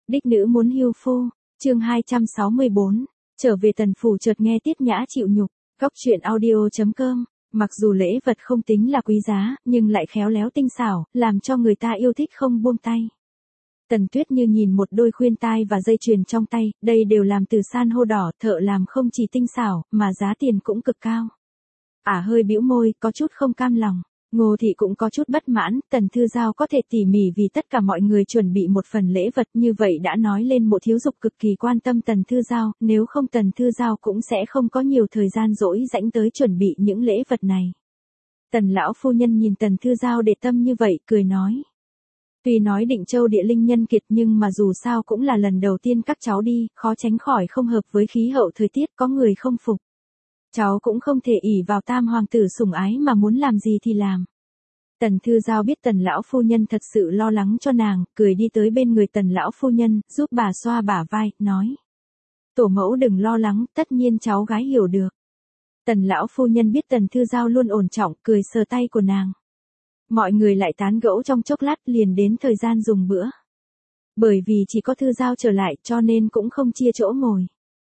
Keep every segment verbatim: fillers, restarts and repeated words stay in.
Đích nữ muốn hưu phu, chương hai trăm sáu mươi bốn, trở về Tần phủ chợt nghe Tiết Nhã chịu nhục, góc truyện audio.com, mặc dù lễ vật không tính là quý giá, nhưng lại khéo léo tinh xảo, làm cho người ta yêu thích không buông tay. Tần Tuyết Như nhìn một đôi khuyên tai và dây chuyền trong tay, đây đều làm từ san hô đỏ, thợ làm không chỉ tinh xảo, mà giá tiền cũng cực cao. Ả à, hơi bĩu môi, có chút không cam lòng. Ngô Thị cũng có chút bất mãn, Tần Thư Giao có thể tỉ mỉ vì tất cả mọi người chuẩn bị một phần lễ vật như vậy đã nói lên Mộ Thiếu Dục cực kỳ quan tâm Tần Thư Giao, nếu không Tần Thư Giao cũng sẽ không có nhiều thời gian rỗi rãnh tới chuẩn bị những lễ vật này. Tần lão phu nhân nhìn Tần Thư Giao để tâm như vậy, cười nói. Tuy nói Định Châu địa linh nhân kiệt nhưng mà dù sao cũng là lần đầu tiên các cháu đi, khó tránh khỏi không hợp với khí hậu thời tiết, có người không phục. Cháu cũng không thể ỷ vào tam hoàng tử sủng ái mà muốn làm gì thì làm. Tần Thư Giao biết Tần lão phu nhân thật sự lo lắng cho nàng, cười đi tới bên người Tần lão phu nhân, giúp bà xoa bả vai, nói. Tổ mẫu đừng lo lắng, tất nhiên cháu gái hiểu được. Tần lão phu nhân biết Tần Thư Giao luôn ổn trọng, cười sờ tay của nàng. Mọi người lại tán gẫu trong chốc lát, liền đến thời gian dùng bữa. Bởi vì chỉ có Thư Giao trở lại cho nên cũng không chia chỗ ngồi.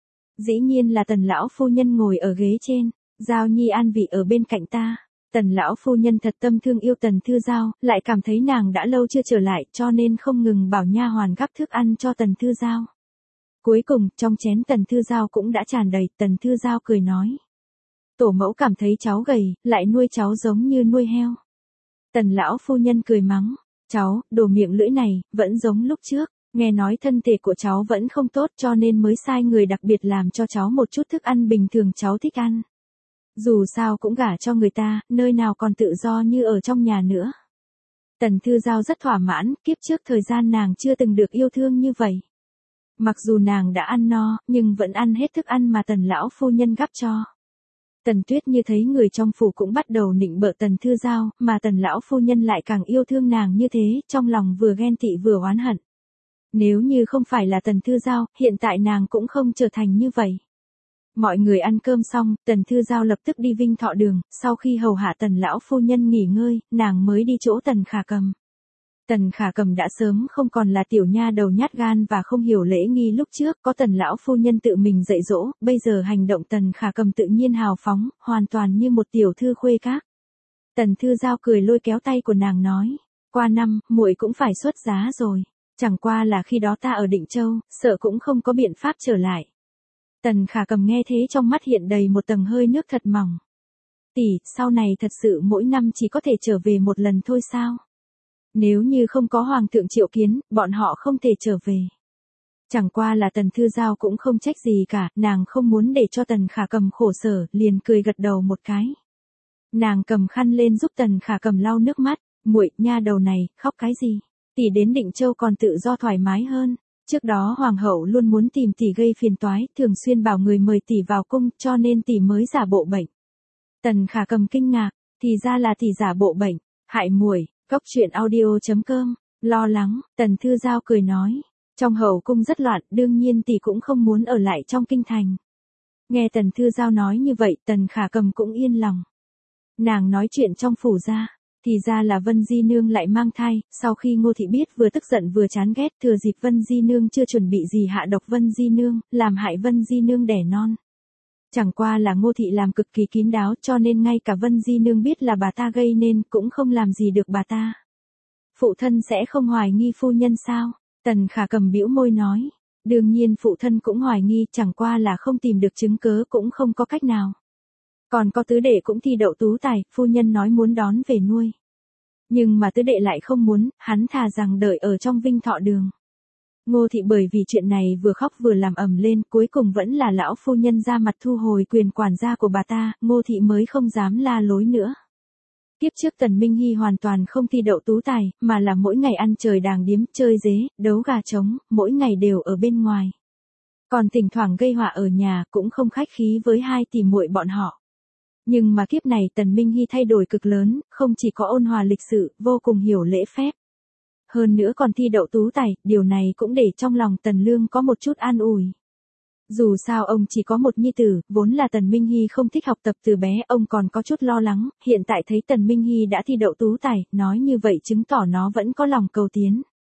Dĩ nhiên là Tần lão phu nhân ngồi ở ghế trên, Giao Nhi an vị ở bên cạnh ta. Tần lão phu nhân thật tâm thương yêu Tần Thư Giao, lại cảm thấy nàng đã lâu chưa trở lại cho nên không ngừng bảo nha hoàn gắp thức ăn cho Tần Thư Giao. Cuối cùng, trong chén Tần Thư Giao cũng đã tràn đầy, Tần Thư Giao cười nói. Tổ mẫu cảm thấy cháu gầy, lại nuôi cháu giống như nuôi heo. Tần lão phu nhân cười mắng, cháu, đồ miệng lưỡi này, vẫn giống lúc trước, nghe nói thân thể của cháu vẫn không tốt cho nên mới sai người đặc biệt làm cho cháu một chút thức ăn bình thường cháu thích ăn. Dù sao cũng gả cho người ta, nơi nào còn tự do như ở trong nhà nữa. Tần Thư Giao rất thỏa mãn, kiếp trước thời gian nàng chưa từng được yêu thương như vậy. Mặc dù nàng đã ăn no, nhưng vẫn ăn hết thức ăn mà Tần lão phu nhân gắp cho. Tần Tuyết Như thấy người trong phủ cũng bắt đầu nịnh bợ Tần Thư Giao, mà Tần lão phu nhân lại càng yêu thương nàng như thế, trong lòng vừa ghen tị vừa oán hận. Nếu như không phải là Tần Thư Giao, hiện tại nàng cũng không trở thành như vậy. Mọi người ăn cơm xong, Tần Thư Giao lập tức đi Vinh Thọ Đường, sau khi hầu hạ Tần lão phu nhân nghỉ ngơi, nàng mới đi chỗ Tần Khả Cầm. Tần Khả Cầm đã sớm không còn là tiểu nha đầu nhát gan và không hiểu lễ nghi lúc trước, có Tần lão phu nhân tự mình dạy dỗ, bây giờ hành động Tần Khả Cầm tự nhiên hào phóng, hoàn toàn như một tiểu thư khuê các. Tần Thư Giao cười lôi kéo tay của nàng nói, qua năm, muội cũng phải xuất giá rồi, chẳng qua là khi đó ta ở Định Châu, sợ cũng không có biện pháp trở lại. Tần Khả Cầm nghe thế trong mắt hiện đầy một tầng hơi nước thật mỏng. Tỷ, sau này thật sự mỗi năm chỉ có thể trở về một lần thôi sao? Nếu như không có Hoàng thượng triệu kiến, bọn họ không thể trở về. Chẳng qua là Tần Thư Giao cũng không trách gì cả, nàng không muốn để cho Tần Khả Cầm khổ sở, liền cười gật đầu một cái. Nàng cầm khăn lên giúp Tần Khả Cầm lau nước mắt, muội, nha đầu này, khóc cái gì? Tỷ đến Định Châu còn tự do thoải mái hơn. Trước đó hoàng hậu luôn muốn tìm tỷ gây phiền toái, thường xuyên bảo người mời tỷ vào cung, cho nên tỷ mới giả bộ bệnh. Tần Khả Cầm kinh ngạc, thì ra là tỷ giả bộ bệnh, hại muội. Góc truyện audio.com, lo lắng, Tần Thư Giao cười nói, trong hậu cung rất loạn, đương nhiên tỷ cũng không muốn ở lại trong kinh thành. Nghe Tần Thư Giao nói như vậy, Tần Khả Cầm cũng yên lòng. Nàng nói chuyện trong phủ ra, thì ra là Vân Di Nương lại mang thai, sau khi Ngô Thị biết vừa tức giận vừa chán ghét, thừa dịp Vân Di Nương chưa chuẩn bị gì hạ độc Vân Di Nương, làm hại Vân Di Nương đẻ non. Chẳng qua là Ngô Thị làm cực kỳ kín đáo cho nên ngay cả Vân Di Nương biết là bà ta gây nên cũng không làm gì được bà ta. Phụ thân sẽ không hoài nghi phu nhân sao? Tần Khả Cầm bĩu môi nói. Đương nhiên phụ thân cũng hoài nghi, chẳng qua là không tìm được chứng cớ cũng không có cách nào. Còn có tứ đệ cũng thi đậu tú tài, phu nhân nói muốn đón về nuôi. Nhưng mà tứ đệ lại không muốn, hắn thà rằng đợi ở trong Vinh Thọ Đường. Ngô Thị bởi vì chuyện này vừa khóc vừa làm ầm lên, cuối cùng vẫn là lão phu nhân ra mặt thu hồi quyền quản gia của bà ta, Ngô Thị mới không dám la lối nữa. Tiếp trước Tần Minh Hy hoàn toàn không thi đậu tú tài, mà là mỗi ngày ăn trời đàng điếm, chơi dế, đấu gà trống, mỗi ngày đều ở bên ngoài. Còn thỉnh thoảng gây họa ở nhà, cũng không khách khí với hai tỷ muội bọn họ. Nhưng mà kiếp này Tần Minh Hy thay đổi cực lớn, không chỉ có ôn hòa lịch sự, vô cùng hiểu lễ phép. Hơn nữa còn thi đậu tú tài, điều này cũng để trong lòng Tần Lương có một chút an ủi. Dù sao ông chỉ có một nhi tử, vốn là Tần Minh Hy không thích học tập từ bé, ông còn có chút lo lắng, hiện tại thấy Tần Minh Hy đã thi đậu tú tài, nói như vậy chứng tỏ nó vẫn có lòng cầu tiến.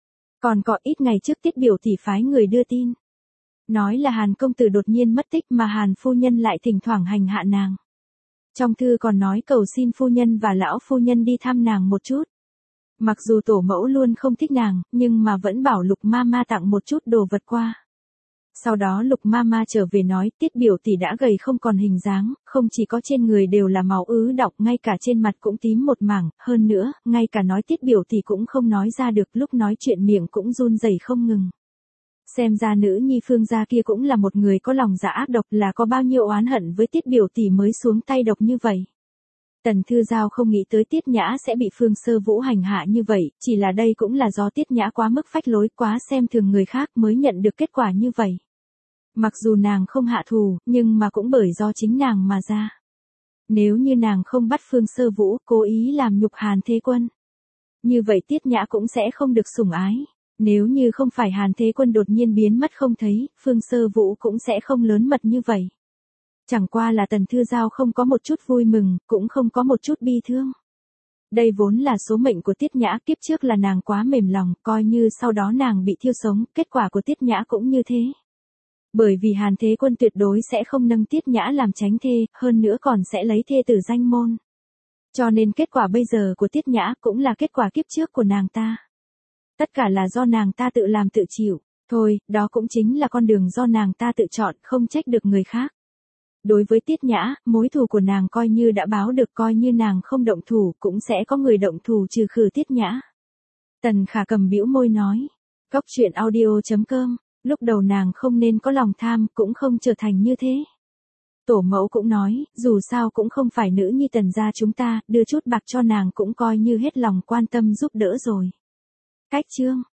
Còn có ít ngày trước Tiết biểu tỷ phái người đưa tin. Nói là Hàn công tử đột nhiên mất tích mà Hàn phu nhân lại thỉnh thoảng hành hạ nàng. Trong thư còn nói cầu xin phu nhân và lão phu nhân đi thăm nàng một chút. Mặc dù tổ mẫu luôn không thích nàng, nhưng mà vẫn bảo Lục Mama tặng một chút đồ vật qua. Sau đó Lục Mama trở về nói Tiết biểu tỷ đã gầy không còn hình dáng, không chỉ có trên người đều là máu ứ đọng, ngay cả trên mặt cũng tím một mảng, hơn nữa, ngay cả nói Tiết biểu tỷ cũng không nói ra được, lúc nói chuyện miệng cũng run rẩy không ngừng. Xem ra nữ nhi Phương gia kia cũng là một người có lòng dạ ác độc, là có bao nhiêu oán hận với Tiết biểu tỷ mới xuống tay độc như vậy. Tần Thư Giao không nghĩ tới Tiết Nhã sẽ bị Phương Sơ Vũ hành hạ như vậy, chỉ là đây cũng là do Tiết Nhã quá mức phách lối, quá xem thường người khác mới nhận được kết quả như vậy. Mặc dù nàng không hạ thù, nhưng mà cũng bởi do chính nàng mà ra. Nếu như nàng không bắt Phương Sơ Vũ, cố ý làm nhục Hàn Thế Quân, như vậy Tiết Nhã cũng sẽ không được sủng ái. Nếu như không phải Hàn Thế Quân đột nhiên biến mất không thấy, Phương Sơ Vũ cũng sẽ không lớn mật như vậy. Chẳng qua là Tần Thư Giao không có một chút vui mừng, cũng không có một chút bi thương. Đây vốn là số mệnh của Tiết Nhã, kiếp trước là nàng quá mềm lòng, coi như sau đó nàng bị thiêu sống, kết quả của Tiết Nhã cũng như thế. Bởi vì Hàn Thế Quân tuyệt đối sẽ không nâng Tiết Nhã làm chánh thê, hơn nữa còn sẽ lấy thê tử danh môn. Cho nên kết quả bây giờ của Tiết Nhã cũng là kết quả kiếp trước của nàng ta. Tất cả là do nàng ta tự làm tự chịu, thôi, đó cũng chính là con đường do nàng ta tự chọn, không trách được người khác. Đối với Tiết Nhã, mối thù của nàng coi như đã báo được, coi như nàng không động thủ, cũng sẽ có người động thủ trừ khử Tiết Nhã. Tần Khả Cầm bĩu môi nói, Cóc truyện audio chấm com, lúc đầu nàng không nên có lòng tham, cũng không trở thành như thế. Tổ mẫu cũng nói, dù sao cũng không phải nữ nhi Tần gia chúng ta, đưa chút bạc cho nàng cũng coi như hết lòng quan tâm giúp đỡ rồi. Cách chương